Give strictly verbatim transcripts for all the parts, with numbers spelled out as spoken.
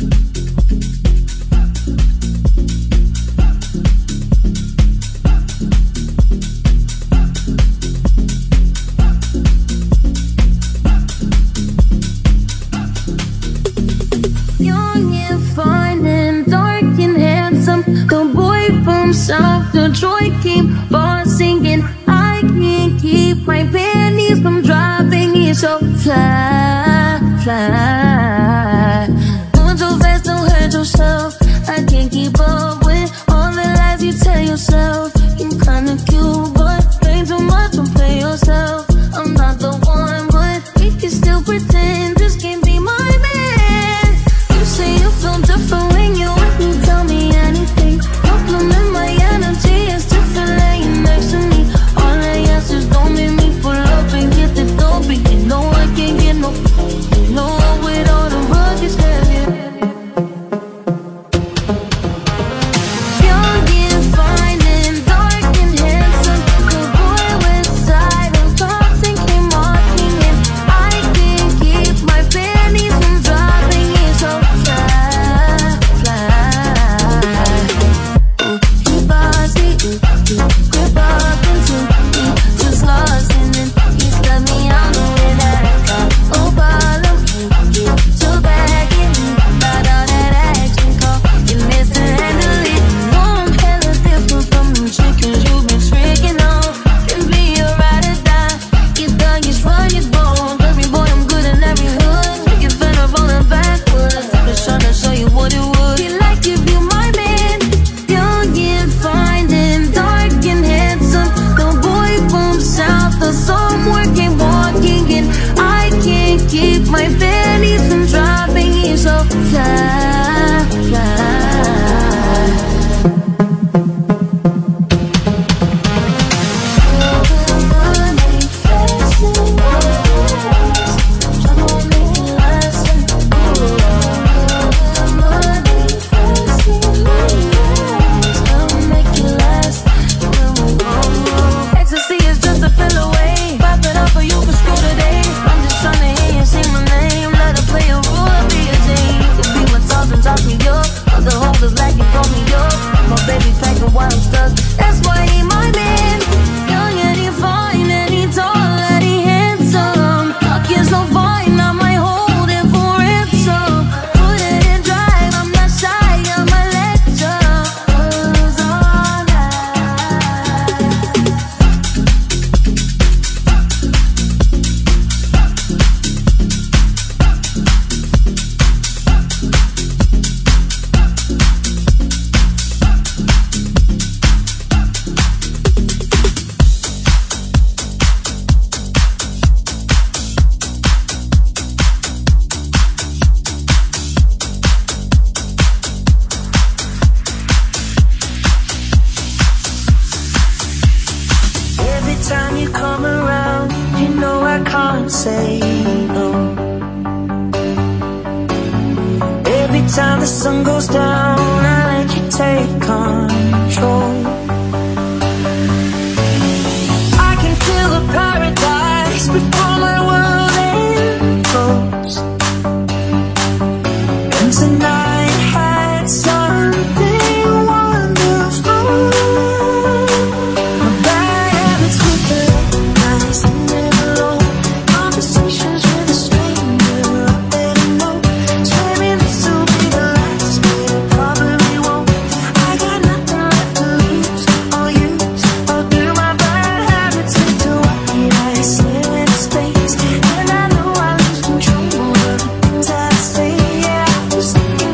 South Detroit, keep on singing. I can't keep my panties from dropping. It's so fly, fly. Moving too fast, don't hurt yourself. I can't keep up with all the lies you tell yourself. You kinda cute, but play too much, don't play yourself. I'm not the one, but we can still pretend this can't be my man. You say you feel different when you with me, tell me anything. Compliment my energy, it's different laying next to me. All I ask is don't make me pull up and get the dope. You know I can't get no, no with all the rugged heavy. Young and fine and dark and handsome, the boy with side of thoughts and came walking in. I can't keep my panties from dropping. It's so fly, fly. He bossy, grip up into me, just lost in it. He got me on the way that I got. Oh, bottom, get so back in me. Got all that action call, you missed to handle it. No, I'm hella different from them chickens you've been tricking on. Can be a ride or die, you thug, you run your bones. Every boy, I'm good in every hood. You fed up rolling backwards. I'm just trying to show you what it would be like if you my man. Young and fine and dark and handsome, the boy from south of somewhere came walking in. I can't keep my panties from dropping. He's so fly, fly. Money facing walls, trying to make it last. Money facing walls, trying to make it last. Ecstasy is just a pill away. Pop it up or you can screw today. I'm just trying to hear you say my name. Let her play a role, be a Jane. Could be what's up and talk me up. Other holders like you call me up. My baby packing while I'm stuck. That's why he my man. Young and he fine and he tall and he handsome. Talk is so fine, I might hold it for ransom. Put it in drive, I'm not shy, I'm a lecture. Cause all night. Every time you come around, you know I can't say no. Every time the sun goes down, I let you take control. I can feel the paradise before my world implodes. And tonight had something wonderful. My bad habits with the nights and never low. Conversations with a stranger, I better know. Swearing this will be the last, but it probably won't. I got nothing left to lose or use or do. My bad habits lead to what did I say in space? And I know I lose control of the things I say. Yeah, I was thinking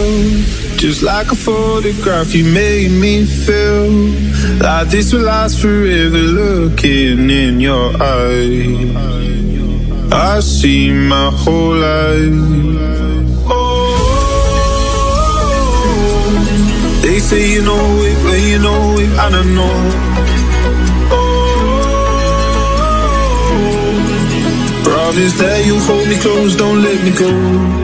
Just like a photograph, you made me feel like this will last forever. Looking in your eyes, I see my whole life. Oh, they say you know it, but you know it, I don't know. Oh, promise that you'll hold me close, don't let me go.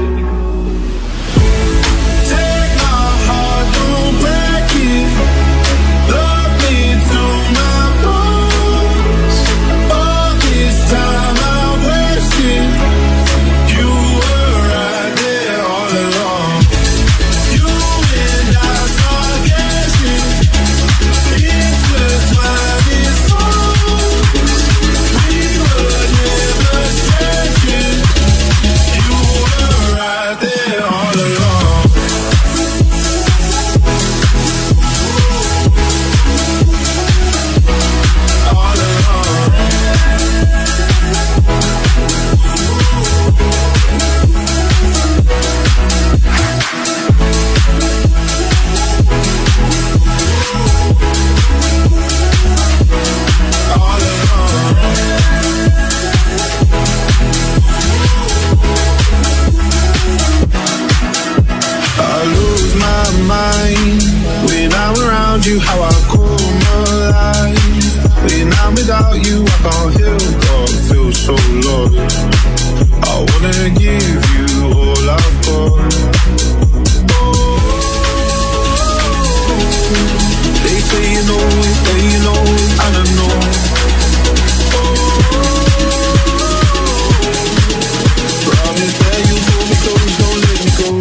You how I come alive. When I'm without you, I can't help but feel so lost. I wanna give you all I've got. Oh, they say you know it, but you know it, I don't know. Oh, promise that you hold me close, don't let me go.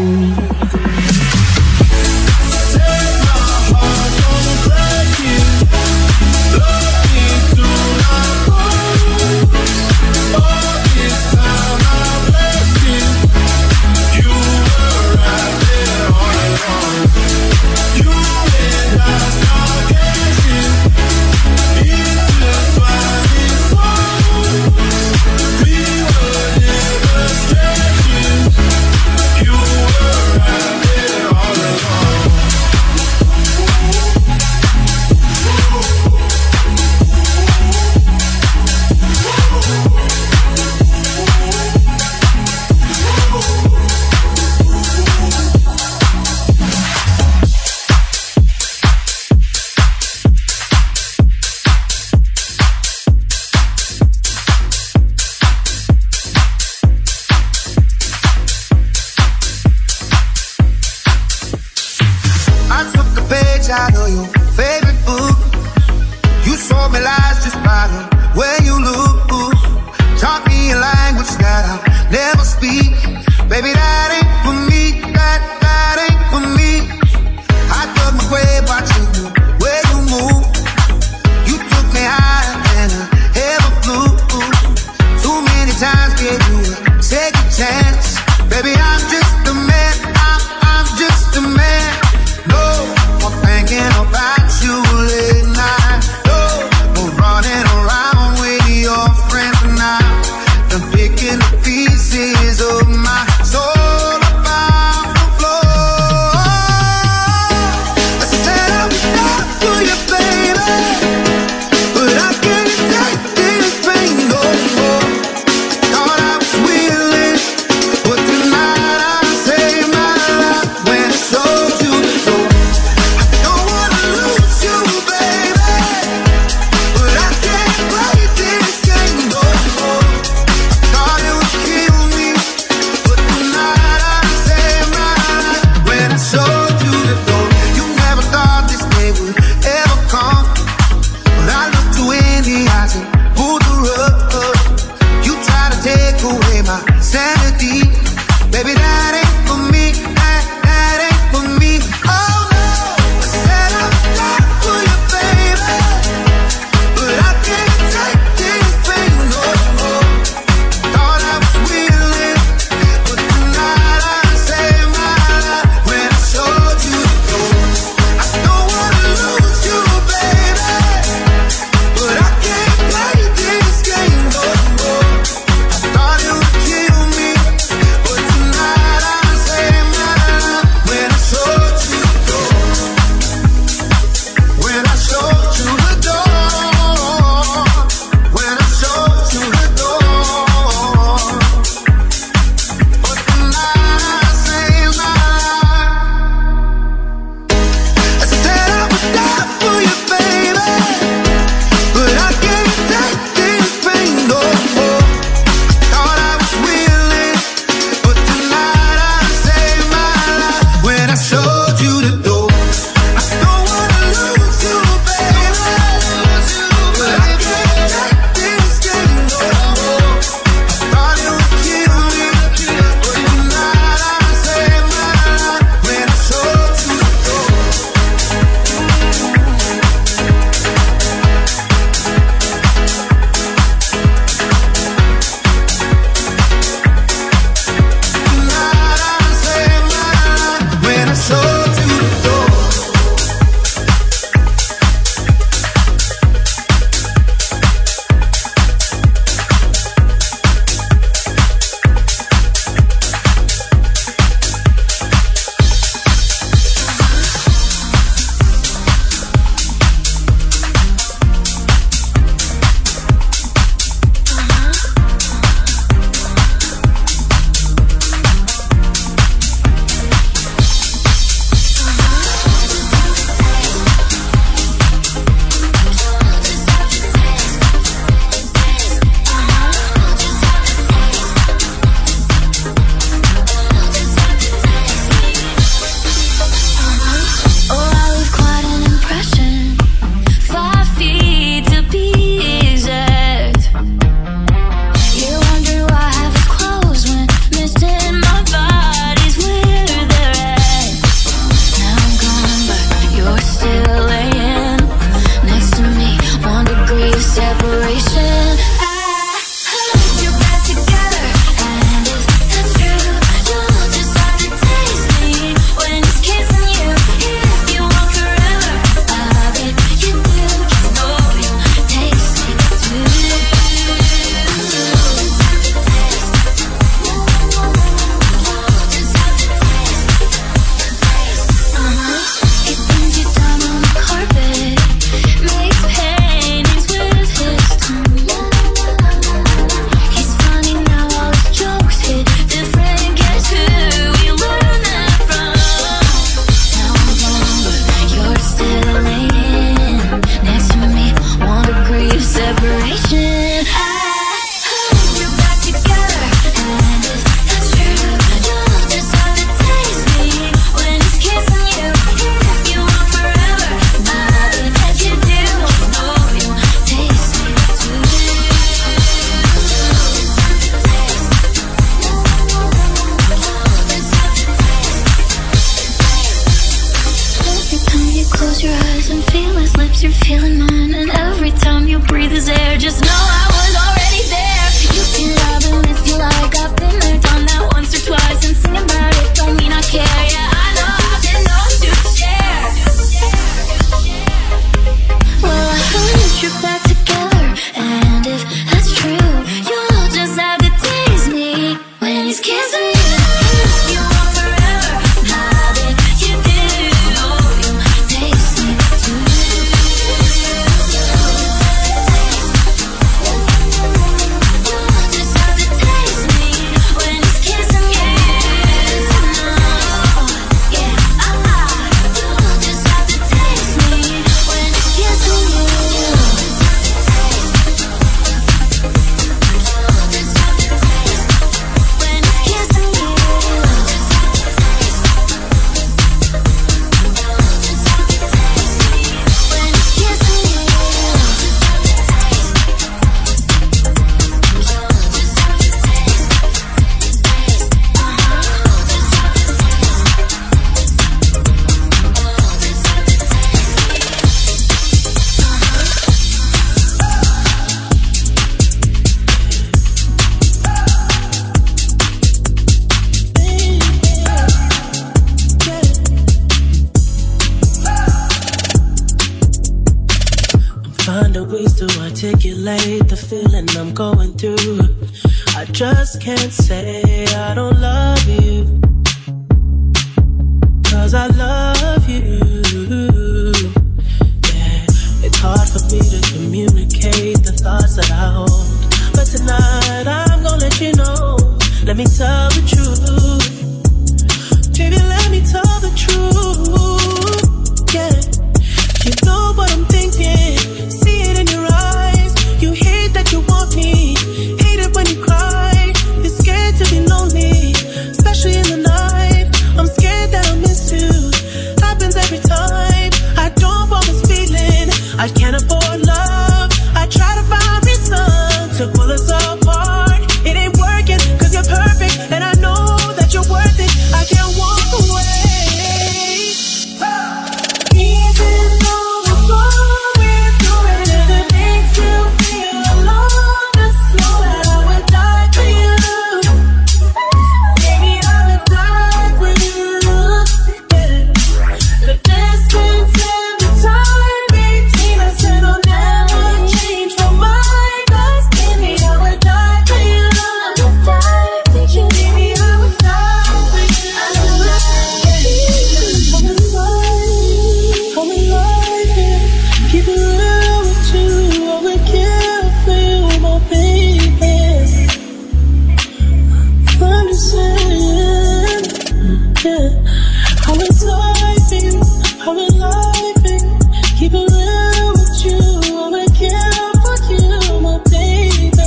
Pieces of my soul apart. find a ways to articulate the feeling I'm going through. I just can't say I don't love you, 'cause I love you. Yeah, it's hard for me to communicate the thoughts that I hold, but tonight I'm gonna let you know. Let me tell the truth. Baby, let me tell the truth. Yeah, you know what I'm thinking. See it in your eyes. You hate that you want me. Hate it when you cry. You're scared to be lonely, especially in the night. I'm scared that I'll miss you. Happens every time. I don't want this feeling. I can't afford love. I try to find reason to pull us apart. It ain't working 'cause you're perfect, and I know that you're worth it. I can't walk away. Even though we're going through it, if it makes you feel alone, just know that I would die for you. Baby, I would die for you. Yeah. The distance and the time between us, it'll never change my mind. 'Cause baby, I would die for you. I would die for you. Baby, I would die for you. I would die for you. I'm in love, I'm in love, yeah. Keep it real with you. I would kill for you, my baby. I'm just saying, yeah. I'm in love for you. I'm in love for you. Keep it real with you. I would kill for you, my baby.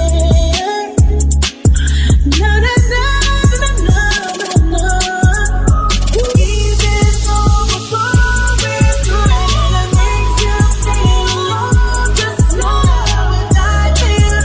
Na na na na na na na. Even though we're going through it, and it makes you feel alone, just know that I would die for you.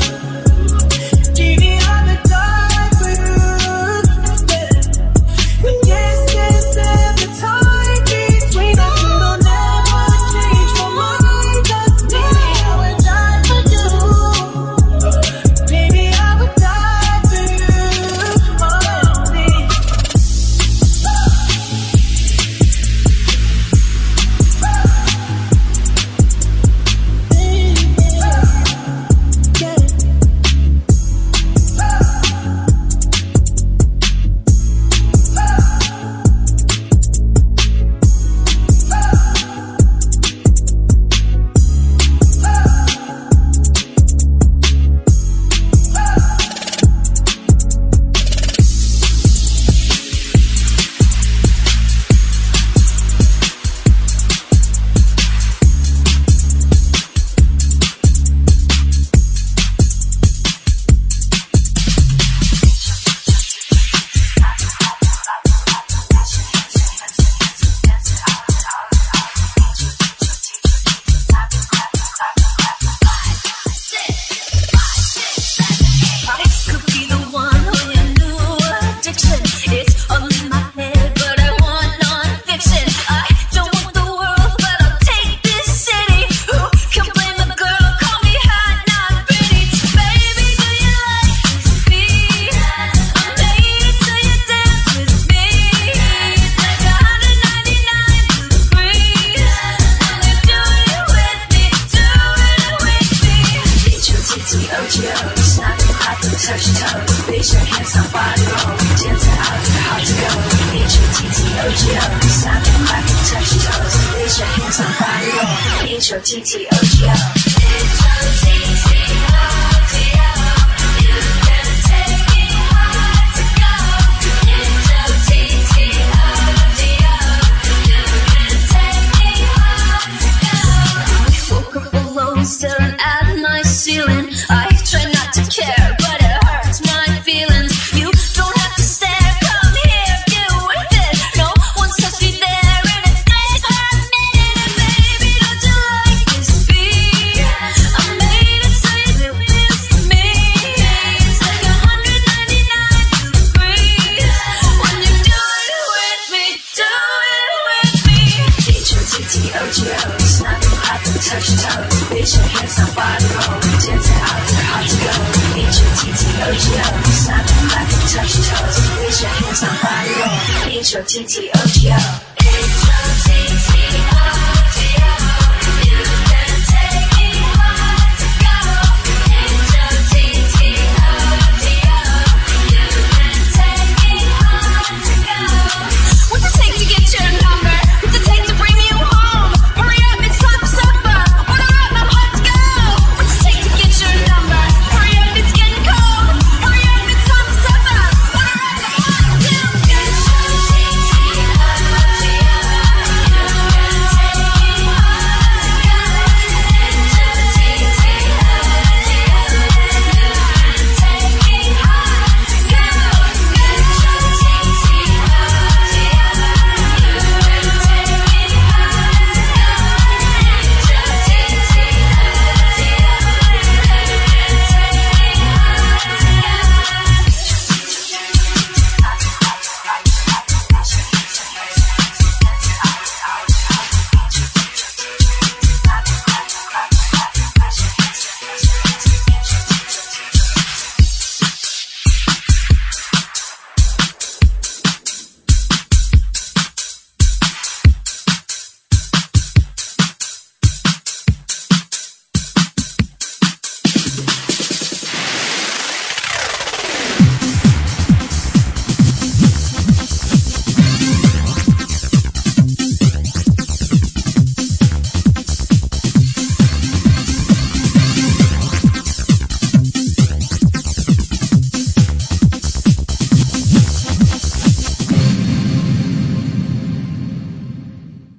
Baby, I would die for you. Yeah. The distance and the time between us, it'll never change my mind. 'Cause baby, I would die for you. Baby, I would die for you. Oh, baby. Could be the one on your new addiction. It's all in my head, but I want non-fiction. I don't want the world, but I'll take this city. Who can blame a girl? Call me hot, not pretty. Baby, do you like this beat? I made it so you dance with me. It's like one hundred ninety-nine degrees. And you do it with me, do it with me. H O T T O G O, snapping hot to touch your toe. Raise your hands on body roll. Dancing out to hard to go. H O T T O G O, snapping hot to touch your toes. Raise your hands on body roll. H O T T O G O. H O T T O G O. You can take me hard to go. H O T T O G O. You can take me hard to go. I woke up alone, staring at my ceiling. I try not to care, but it hurts my feelings. You don't have to stare, come here, get with it. No one's touched me there in a day for a minute. And baby, don't you like this beat? I made it so you do this to me. It's like one hundred ninety-nine degrees. When you do it with me, do it with me. H O T T O G O, snapping hot to touch your toes. Raise your hands on body roll. Dancing out to hard to go. H O T T O G O, snapping hot to touch your toes. Raise your hands on body roll. H O T T O G O.